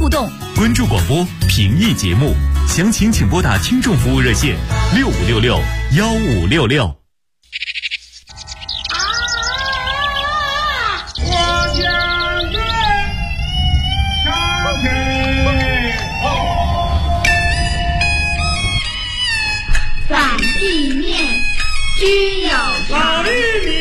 互动。 关注广播，评议节目，详情请拨打听众服务热线6566-1566。 居有老玉米，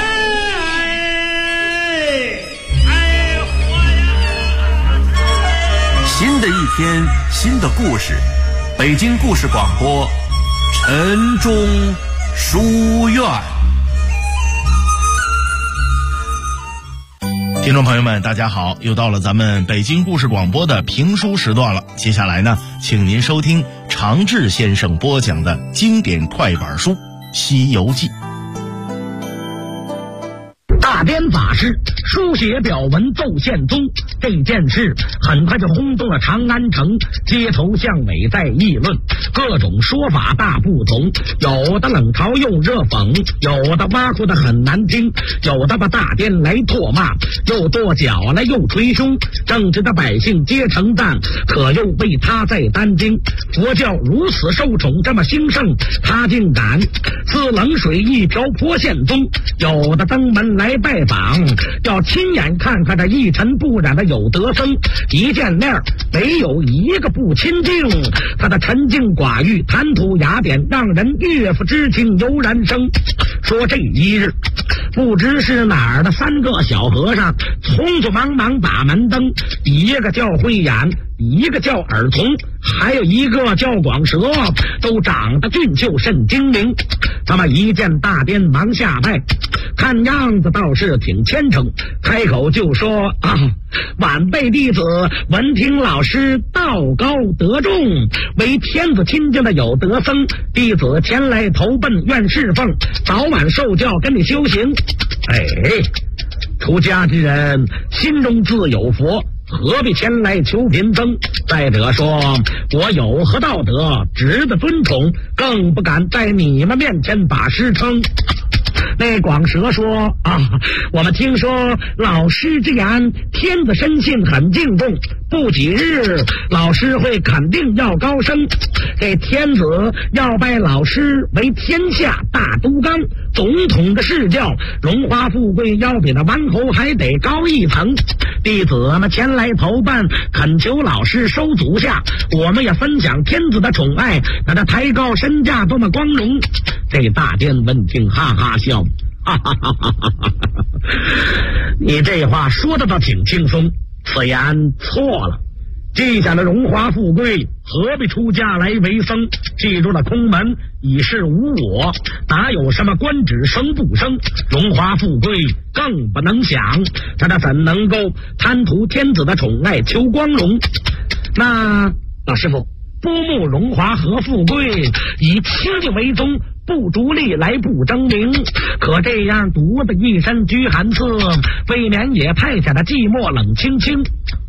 新的一天，新的故事，北京故事广播，晨钟书院。 听众朋友们大家好，又到了咱们北京故事广播的评书时段了。接下来呢，请您收听常志先生播讲的经典快板书《西游记》。 大颠法师书写表文奏宪宗，这件事很快就轰动了长安城，街头巷尾在议论，各种说法大不同，有的冷嘲又热讽，有的挖苦的很难听，有的把大颠来唾骂，又跺脚来又捶胸，正直的百姓皆称赞，可又为他在担惊。佛教如此受宠，这么兴盛，他竟敢自冷水一瓢泼宪宗。有的登门来拜访，要亲眼看看这一尘不染的有德僧，一见面没有一个不亲近，他的沉静寡欲，谈吐雅典，让人岳父之情油然生。说这一日，不知是哪儿的3个小和尚匆匆忙忙把门登，一个叫慧眼，一个叫耳童，还有一个叫广舌，都长得俊秀甚精明。他们一见大颠忙下拜，看样子倒是挺虔诚，开口就说啊，晚辈弟子闻听老师道高德重，为天子亲近的有德僧，弟子前来投奔，愿侍奉，早晚受教跟你修行。出家之人心中自有佛，何必前来求贫僧？再者说，我有何道德值得尊崇，更不敢在你们面前把师称。那广舌说啊，我们听说老师之言，天子深信很敬重，不几日老师会肯定要高升，这天子要拜老师为天下大都纲，总统的视教，荣华富贵要比那王侯还得高一层。弟子们前来投奔，恳求老师收足下，我们也分享天子的宠爱，让他抬高身价多么光荣。这大颠闻听哈哈笑，哈哈哈哈哈哈！你这话说的倒挺轻松，此言错了。记下了荣华富贵，何必出家来为僧？记住了空门，已是无我，哪有什么官职升不升？荣华富贵更不能想，他怎能够贪图天子的宠爱，求光荣？那老师傅，不慕荣华和富贵，以清净为宗，不逐利来不争名，可这样独的一身居寒寺，未免也太显得寂寞冷清清。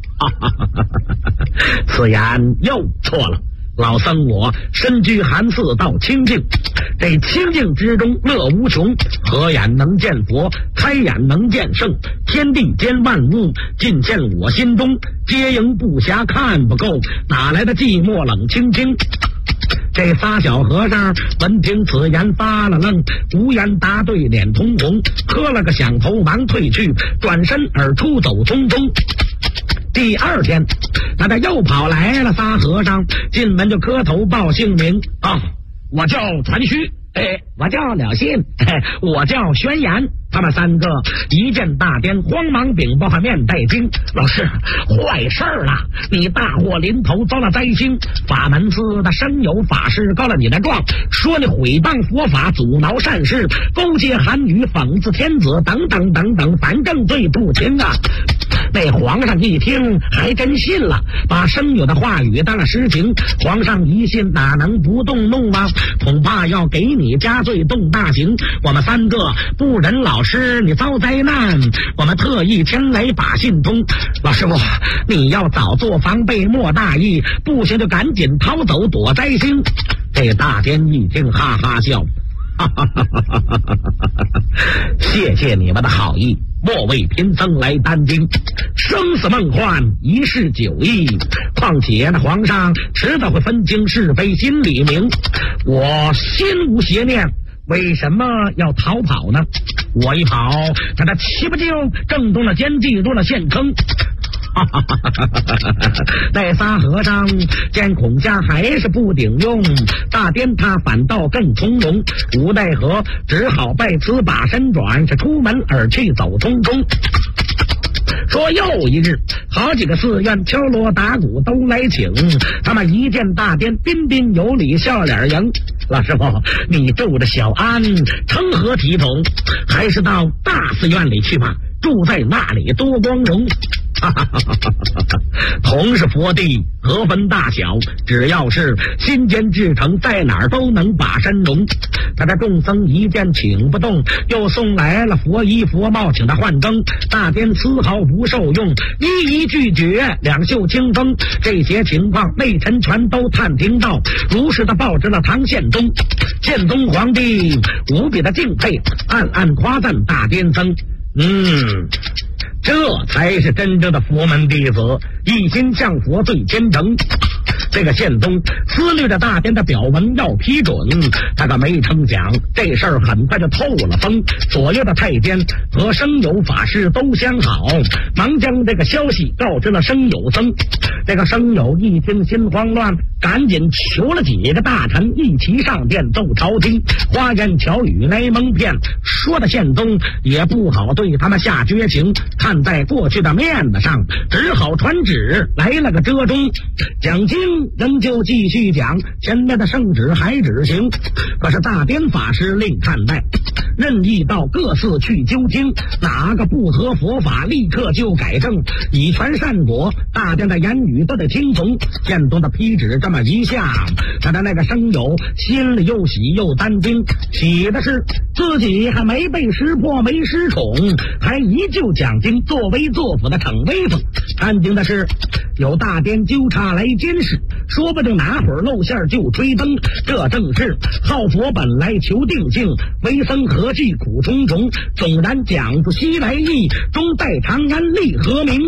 此言又错了，老僧我身居寒寺道清净，这清净之中乐无穷，合眼能见佛，开眼能见圣，天地间万物尽现我心中，皆迎不暇看不够，哪来的寂寞冷清清？这仨小和尚闻听此言发了愣，无言答对，脸通红，磕了个响头，忙退去，转身而出走匆匆。第二天，他又跑来了仨和尚，进门就磕头报姓名啊，我叫传须，我叫了信，我叫宣言。他们3个一见大颠，慌忙禀报，面带惊：老师，坏事了！你大祸临头，遭了灾星。法门司的生有法师告了你的状，说你毁谤佛法，阻挠善事，勾结韩语，讽刺天子，等等等等，反正罪不轻啊！那皇上一听还真信了，把生有的话语当了实情。皇上一信，哪能不动怒吗？恐怕要给你加罪，动大刑。我们3个不忍老师你遭灾难，我们特意前来把信通。老师傅，你要早做防备，莫大意，不行就赶紧逃走，躲灾星。这大颠一听哈哈笑，谢谢你们的好意， 莫为贫僧来担惊，生死梦幻，一世久矣。况且那皇上迟早会分清是非，心里明。我心无邪念，为什么要逃跑呢？我一跑，他的岂不就正中了奸计，入了陷坑？那仨和尚见孔家还是不顶用，大颠他反倒更从容，无奈何，只好拜辞，把身转，是出门而去，走匆匆。说又一日，好几个寺院敲锣打鼓都来请，他们一见大颠，彬彬有礼，笑脸迎。老师傅，你住着小安，成何体统？还是到大寺院里去吧，住在那里多光荣。同是佛地，何分大小？只要是心间至诚，在哪儿都能把身容。他的众僧一见请不动，又送来了佛衣佛帽，请他换更。大颠丝毫不受用，一拒绝，两袖清风。这些情况内臣全都探听到，如实的报知了唐宪宗。宪宗皇帝无比的敬佩，暗暗夸赞大颠僧。这才是真正的佛门弟子，一心向佛最虔诚。这个宪宗思虑着大颠的表文要批准，他可没成想这事儿很快就透了风。左右的太监和生有法师都相好，忙将这个消息告知了生有僧。这个生有一听心慌乱，赶紧求了几个大臣一起上殿奏朝廷，花言巧语来蒙骗，说的宪宗也不好对他们下绝情，看在过去的面子上，只好传旨来了个折中。讲经仍旧继续讲，前面的圣旨还执行，可是大颠法师另看待，任意到各寺去究听，哪个不合佛法，立刻就改正，以权善果。大颠的言语都得听从。宪宗的批旨这么一下，他的那个生友心里又喜又担惊，喜的是自己还没被识破，没失宠，还依旧讲经，作威作福的逞威风。担惊的是有大颠纠察来监视，说不定哪会儿露馅就吹灯。这正是好佛本来求定性，为僧何惧苦重重。纵然讲出西来意，终在长安立何名？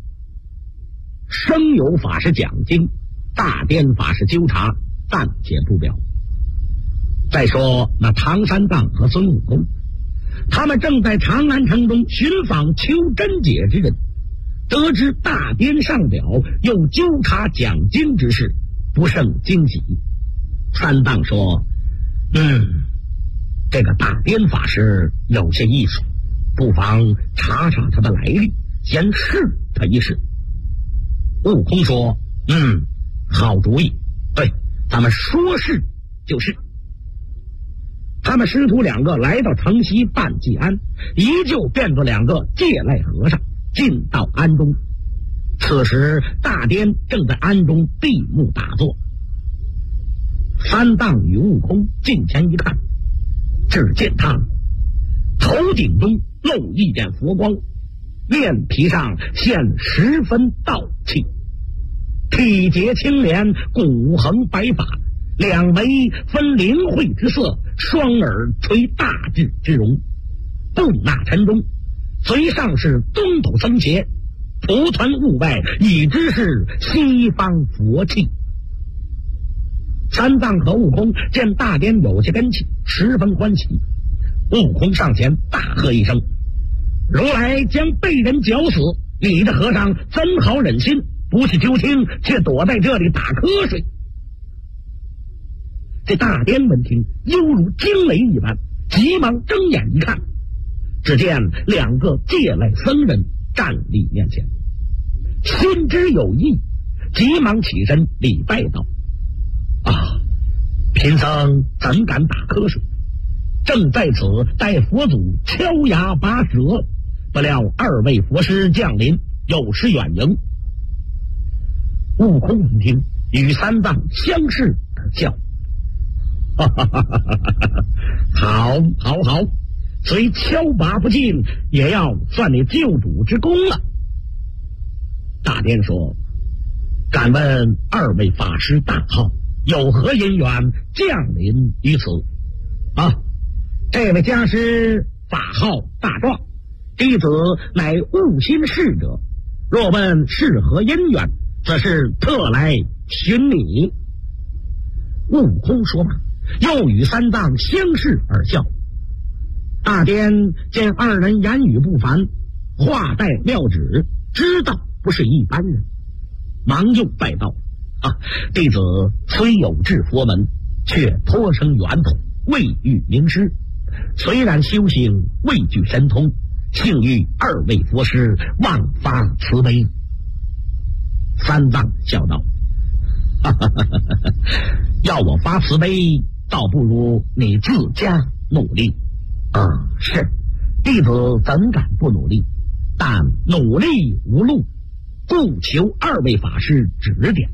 生有法师讲经，大颠法师纠察，暂且不表。再说那唐三藏和孙悟空，他们正在长安城中寻访求真解之人，得知大颠上表又纠察讲经之事，不胜惊喜。三藏说：这个大颠法师有些意思，不妨查查他的来历，先试他一试。悟空说：好主意，对，咱们说是就是。他们师徒两个来到城西办济安，依旧变作两个戒赖和尚，进到庵中。此时大颠正在庵中闭目打坐。三藏与悟空近前一看，只见他头顶中露一点佛光，面皮上现10分道气，体节清廉，骨横白发，两眉分灵慧之色，双耳垂大智之容，步纳沉中，随上是东斗僧伽，蒲团物外，已知是西方佛气。三藏和悟空见大颠有些根气，十分欢喜。悟空上前大喝一声：如来将被人绞死，你这和尚怎好忍心不去究听，却躲在这里打瞌睡？这大颠闻听，犹如惊雷一般，急忙睁眼一看，只见两个戒赖僧人站立面前，心知有意，急忙起身礼拜道：贫僧怎敢打瞌睡？正在此待佛祖敲牙拔舌，不料二位佛师降临，有失远迎。悟空闻听，与三藏相视而笑：好，虽敲拔不尽，也要算你救主之功了。大颠说：敢问二位法师大号，有何因缘降临于此？这位家师法号大壮， 弟子乃悟心侍者，若问是何因缘，则是特来寻你。悟空说罢，又与三藏相视而笑。大颠见二人言语不凡，话带妙旨，知道不是一般人，忙又拜道：弟子虽有志佛门，却托生元统，未遇名师，虽然修行未具神通，幸遇二位佛师，望发慈悲。三藏笑道：要我发慈悲，倒不如你自家努力。是，弟子怎敢不努力？但努力无路，故求二位法师指点。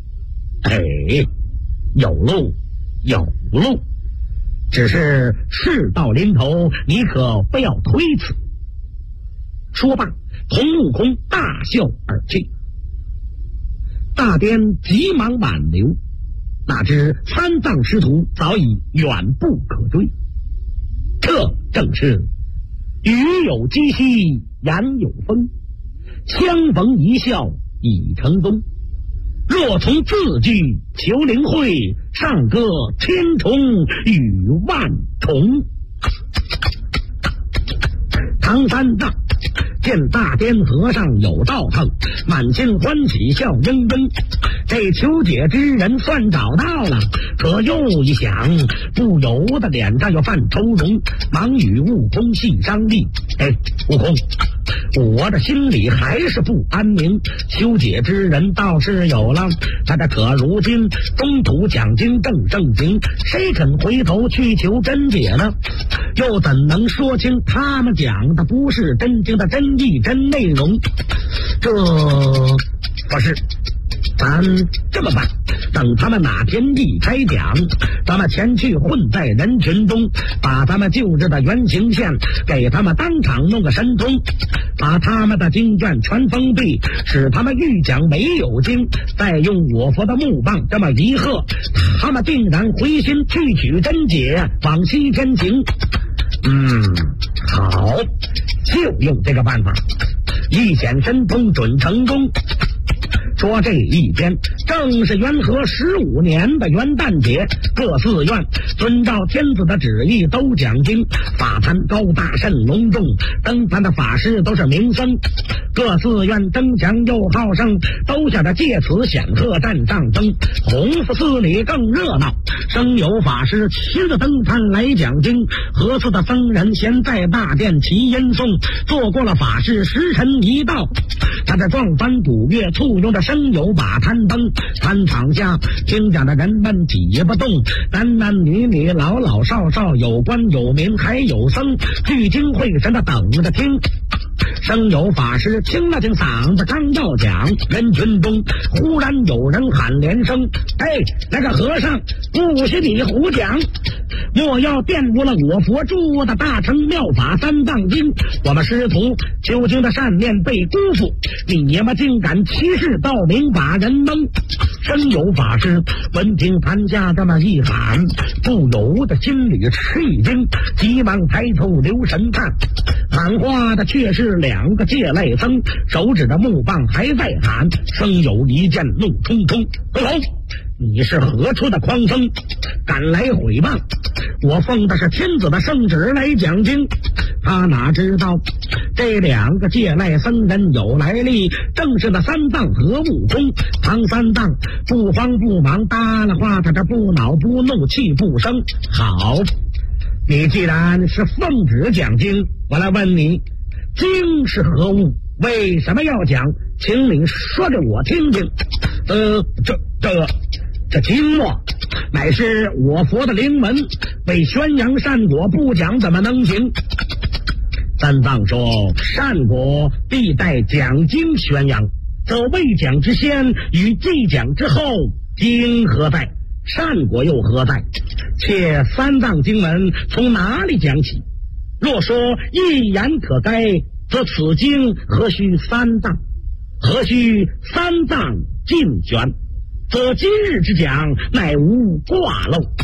有路，有路，只是事到临头，你可不要推辞。说罢，同悟空大笑而去。大颠急忙挽留，哪知三藏师徒早已远不可追。这正是语有惊兮言有风，相逢一笑已成踪。若从字句求灵慧，上歌千重与万重。唐三藏见大颠和尚有道行，满心欢喜笑盈盈。这求解之人算找到了，可又一想，不由得脸上又泛愁容，忙与悟空细商议。悟空，我的心里还是不安宁。修解之人倒是有了，他这可如今中土讲经正盛行，谁肯回头去求真解呢？又怎能说清他们讲的不是真经的真意真内容？这不是，咱这么办，等他们哪天一开讲，咱们前去混在人群中，把咱们旧日的原型线给他们当场弄个神通，把他们的经卷全封闭，使他们欲讲没有经，再用我佛的木棒这么一喝，他们定然回心去取真解，往西天行。好，就用这个办法，一显神通准成功。说这一天正是元和15年的元旦节，各寺院遵照天子的旨意都讲经，法坛高大甚隆重，登坛的法师都是名僧，各寺院争强又好胜，都想着借此显赫占上风。弘福寺里更热闹，生有法师亲自登坛来讲经，和寺的僧人先在大殿齐音诵，做过了法事，时辰一到，他这壮帆鼓乐簇拥着生有把坛灯，坛场下听讲的人们挤不动，男男女女老老少少，有官有民还有僧，聚精会神的等着听。生有法师清了清嗓子，刚要讲，人群中忽然有人喊连声：那个和尚，不许你胡讲，莫要玷污了我佛著的大乘妙法三藏经，我们师徒修经的善念被辜负，你爷们竟敢欺世盗名，把人蒙。生有法师闻听坛下这么一喊，不由得心里吃一惊，急忙抬头留神看，喊话的却是2个戒类僧，手指着木棒还在喊。僧有一见怒冲冲：你是何处的狂僧，敢来毁谤？我奉的是天子的圣旨来讲经。他哪知道这2个戒类僧人有来历，正是那三藏和悟空。唐三藏不慌不忙搭了话，他这不恼不怒气不生。好，你既然是奉旨讲经，我来问你，经是何物？为什么要讲？请你说给我听听。这经嘛，乃是我佛的灵门，为宣扬善果，不讲怎么能行？三藏说：善果必待讲经宣扬，则未讲之先与既讲之后，经何在？善果又何在？且三藏经文从哪里讲起？若说一言可该，则此经何须三藏？何须三藏尽宣？则今日之讲乃无挂漏。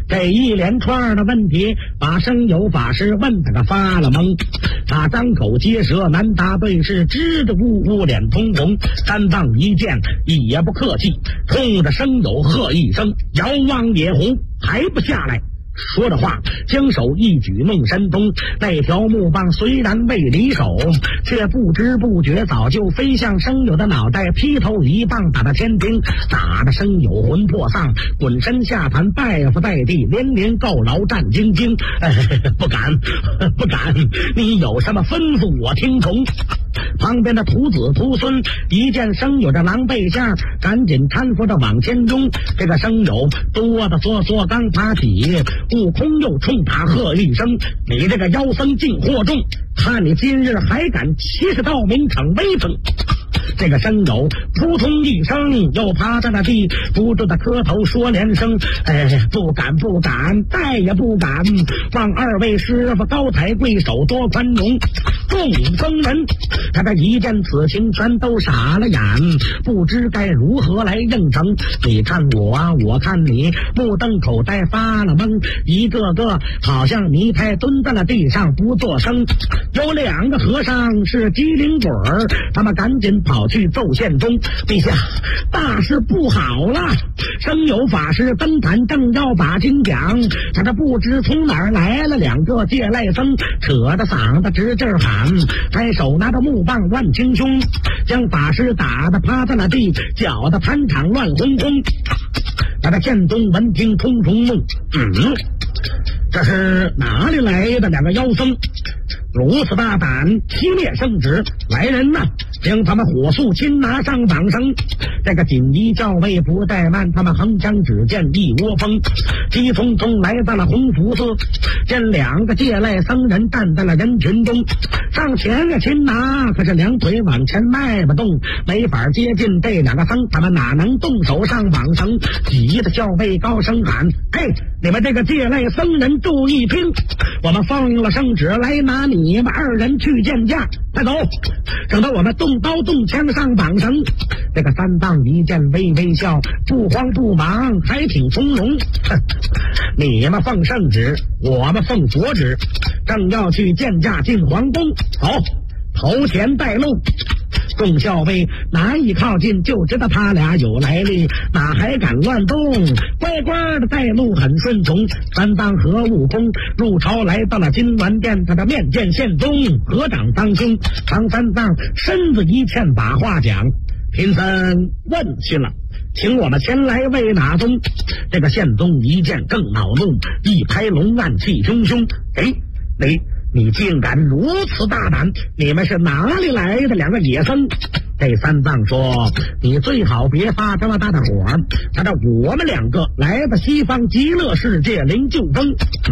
这一连串的问题把生有法师问他个发了懵，他张口结舌难答对，是支支吾吾脸通红。三藏一见也不客气，冲着生有喝一声：姚王野狐还不下来！说着话，将手一举弄身中，那条木棒虽然未离手，却不知不觉早就飞向生友的脑袋，劈头一棒打到天庭，打得生友魂魄丧，滚身下盘，拜伏在地，连连告饶，战兢兢。不敢，不敢，你有什么吩咐我听从。旁边的徒子徒孙一见生友的狼狈相，赶紧搀扶着往前拥。这个生友哆哆嗦嗦刚爬起，悟空又冲他喝一声：你这个妖僧竟惑众，看你今日还敢欺世盗名逞威风！这个生友扑通一声又趴在那地，不住的磕头说连声：不敢不敢，再也不敢，望二位师傅高抬贵手，多宽容。众僧人他这一见此情全都傻了眼，不知该如何来应承。你看我啊，我看你，目瞪口呆发了懵，一个个好像泥胎蹲在了地上不作声。有两个和尚是机灵鬼儿，他们赶紧跑去奏宪中：陛下，大事不好了！生有法师登坛正要把经讲，他这不知从哪儿来了两个借赖僧，扯着嗓子直劲喊，还手拿着木棒乱清凶，将法师打得趴在了地，搅得盘场乱哄哄。他的宪宗闻听冲冲怒：这是哪里来的两个妖僧？如此大胆，欺灭圣旨！来人呐，将他们火速擒拿上绑绳！这个锦衣校尉不怠慢，他们横枪指剑一窝蜂，急匆匆来到了弘福寺，见两个借赖僧人站在了人群中，上前呀擒拿，可是两腿往前迈不动，没法接近这两个僧，他们哪能动手上绑绳？急的校尉高声喊：你们这个借赖僧人注意听，我们奉了圣旨来拿你们二人去见驾，快走！等到我们动刀动枪上绑绳。这个三藏一见微微笑，不慌不忙，还挺从容。你们奉圣旨，我们奉佛旨，正要去见驾进皇宫，走，头前带路。众校尉哪一靠近就知道他俩有来历，哪还敢乱动，乖乖的带路很顺从。三藏和悟空入朝来到了金銮殿，他的面见宪宗，合掌当胸。唐三藏身子一欠，把话讲：贫僧问去了，请我们前来为哪宗？这个宪宗一见更恼怒，一拍龙案，气汹汹：你竟敢如此大胆！你们是哪里来的两个野僧？这三藏说：你最好别发这么大的火，他这我们两个来自西方极乐世界灵鹫峰，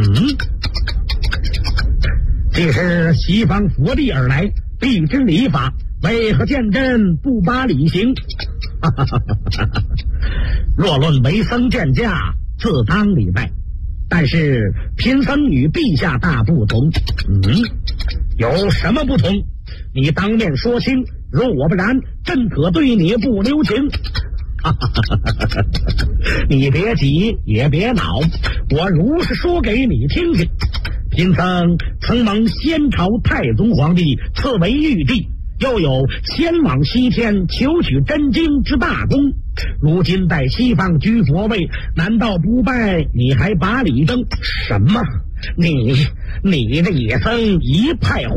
这是西方佛地而来，必知礼法，为何见朕不把礼行？若论为僧见驾，自当礼拜，但是贫僧与陛下大不同。有什么不同？你当面说清，若我不然，朕可对你不留情。你别急，也别恼，我如实说给你听听。贫僧曾蒙先朝太宗皇帝赐为玉帝，又有先往西天求取真经之大功，如今在西方居佛位，难道不拜你还把礼争？什么？你这野僧一派